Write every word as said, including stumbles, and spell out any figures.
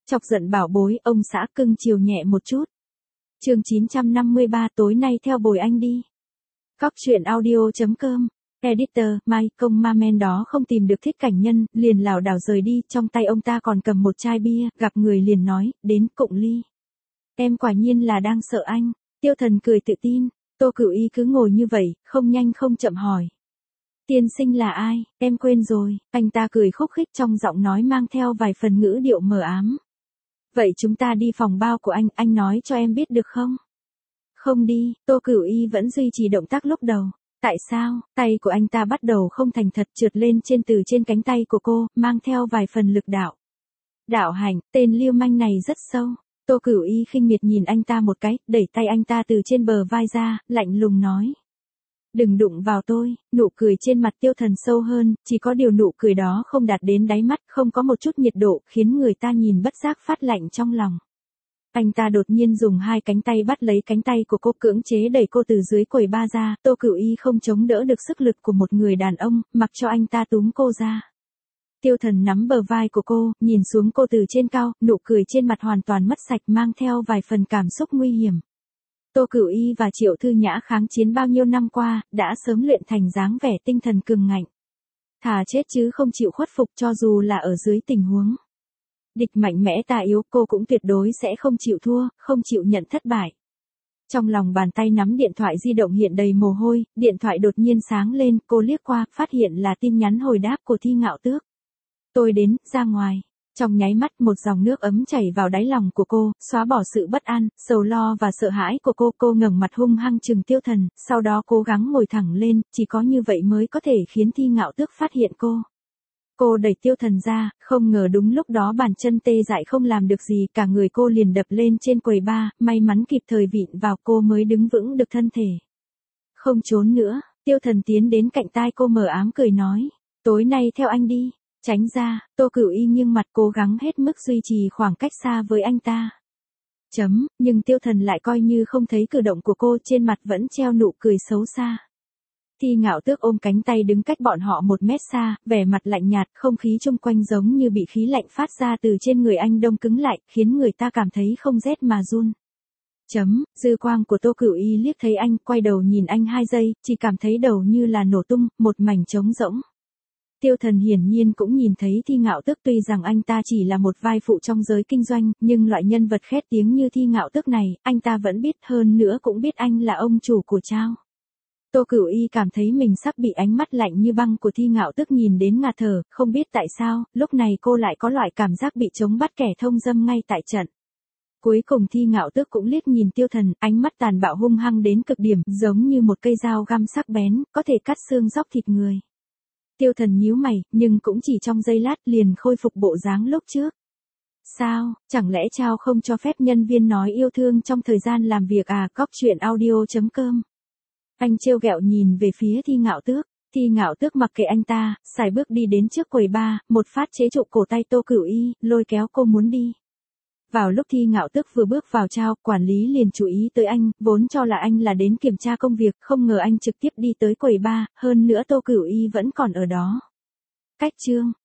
Chọc giận bảo bối, ông xã cưng chiều nhẹ một chút. Chương chín trăm năm mươi ba tối nay theo bồi anh đi. Cóc truyện audio chấm com. Editor, Mai, công ma men đó không tìm được Thích Cảnh Nhân, liền lảo đảo rời đi, trong tay ông ta còn cầm một chai bia, gặp người liền nói, đến cụng ly. Em quả nhiên là đang sợ anh. Tiêu Thần cười tự tin, Tô Cửu Y cứ ngồi như vậy, không nhanh không chậm hỏi. Tiên sinh là ai, em quên rồi, anh ta cười khúc khích trong giọng nói mang theo vài phần ngữ điệu mờ ám. Vậy chúng ta đi phòng bao của anh, anh nói cho em biết được không? Không đi, Tô Cửu Y vẫn duy trì động tác lúc đầu. Tại sao? Tay của anh ta bắt đầu không thành thật trượt lên trên từ trên cánh tay của cô, mang theo vài phần lực đạo. Đạo hành, tên lưu manh này rất sâu. Tô Cửu Y khinh miệt nhìn anh ta một cái, đẩy tay anh ta từ trên bờ vai ra, lạnh lùng nói. Đừng đụng vào tôi, nụ cười trên mặt Tiêu Thần sâu hơn, chỉ có điều nụ cười đó không đạt đến đáy mắt, không có một chút nhiệt độ, khiến người ta nhìn bất giác phát lạnh trong lòng. Anh ta đột nhiên dùng hai cánh tay bắt lấy cánh tay của cô, cưỡng chế đẩy cô từ dưới quầy ba ra, Tô Cửu Y không chống đỡ được sức lực của một người đàn ông, mặc cho anh ta túm cô ra. Tiêu Thần nắm bờ vai của cô, nhìn xuống cô từ trên cao, nụ cười trên mặt hoàn toàn mất sạch, mang theo vài phần cảm xúc nguy hiểm. Tô Cửu Y và Triệu Thư Nhã kháng chiến bao nhiêu năm qua, đã sớm luyện thành dáng vẻ tinh thần cường ngạnh. Thà chết chứ không chịu khuất phục, cho dù là ở dưới tình huống địch mạnh mẽ ta yếu, cô cũng tuyệt đối sẽ không chịu thua, không chịu nhận thất bại. Trong lòng bàn tay nắm điện thoại di động hiện đầy mồ hôi, điện thoại đột nhiên sáng lên, cô liếc qua, phát hiện là tin nhắn hồi đáp của Thi Ngạo Tước. Tôi đến, ra ngoài. Trong nháy mắt một dòng nước ấm chảy vào đáy lòng của cô, xóa bỏ sự bất an, sầu lo và sợ hãi của cô. Cô ngẩng mặt hung hăng trừng Tiêu Thần, sau đó cố gắng ngồi thẳng lên, chỉ có như vậy mới có thể khiến Thi Ngạo Tước phát hiện cô. Cô đẩy Tiêu Thần ra, không ngờ đúng lúc đó bàn chân tê dại không làm được gì, cả người cô liền đập lên trên quầy bar, may mắn kịp thời vịn vào cô mới đứng vững được thân thể. Không trốn nữa, Tiêu Thần tiến đến cạnh tai cô mờ ám cười nói, tối nay theo anh đi. Tránh ra, Tô Cửu Y nghiêng mặt cố gắng hết mức duy trì khoảng cách xa với anh ta. Chấm, nhưng Tiêu Thần lại coi như không thấy cử động của cô, trên mặt vẫn treo nụ cười xấu xa. Thi Ngạo Tước ôm cánh tay đứng cách bọn họ một mét xa, vẻ mặt lạnh nhạt, không khí chung quanh giống như bị khí lạnh phát ra từ trên người anh đông cứng lại, khiến người ta cảm thấy không rét mà run. Chấm, dư quang của Tô Cửu Y liếc thấy anh, quay đầu nhìn anh hai giây, chỉ cảm thấy đầu như là nổ tung, một mảnh trống rỗng. Tiêu Thần hiển nhiên cũng nhìn thấy Thi Ngạo Tước, tuy rằng anh ta chỉ là một vai phụ trong giới kinh doanh, nhưng loại nhân vật khét tiếng như Thi Ngạo Tước này, anh ta vẫn biết, hơn nữa cũng biết anh là ông chủ của Trao. Tô Cửu Y cảm thấy mình sắp bị ánh mắt lạnh như băng của Thi Ngạo Tước nhìn đến ngạt thở, không biết tại sao, lúc này cô lại có loại cảm giác bị chống bắt kẻ thông dâm ngay tại trận. Cuối cùng Thi Ngạo Tước cũng liếc nhìn Tiêu Thần, ánh mắt tàn bạo hung hăng đến cực điểm, giống như một cây dao găm sắc bén, có thể cắt xương róc thịt người. Tiêu Thần nhíu mày, nhưng cũng chỉ trong giây lát liền khôi phục bộ dáng lúc trước. Sao, chẳng lẽ Trao không cho phép nhân viên nói yêu thương trong thời gian làm việc à? Cóc truyện audio chấm com. Anh trêu ghẹo nhìn về phía Thi Ngạo Tước. Thi Ngạo Tước mặc kệ anh ta, xài bước đi đến trước quầy bar, một phát chế trụ cổ tay Tô Cửu Y, lôi kéo cô muốn đi. Vào lúc Thi Ngạo Tước vừa bước vào Trao, quản lý liền chú ý tới anh, vốn cho là anh là đến kiểm tra công việc, không ngờ anh trực tiếp đi tới quầy bar, hơn nữa Tô Cửu Y vẫn còn ở đó. Cách chương,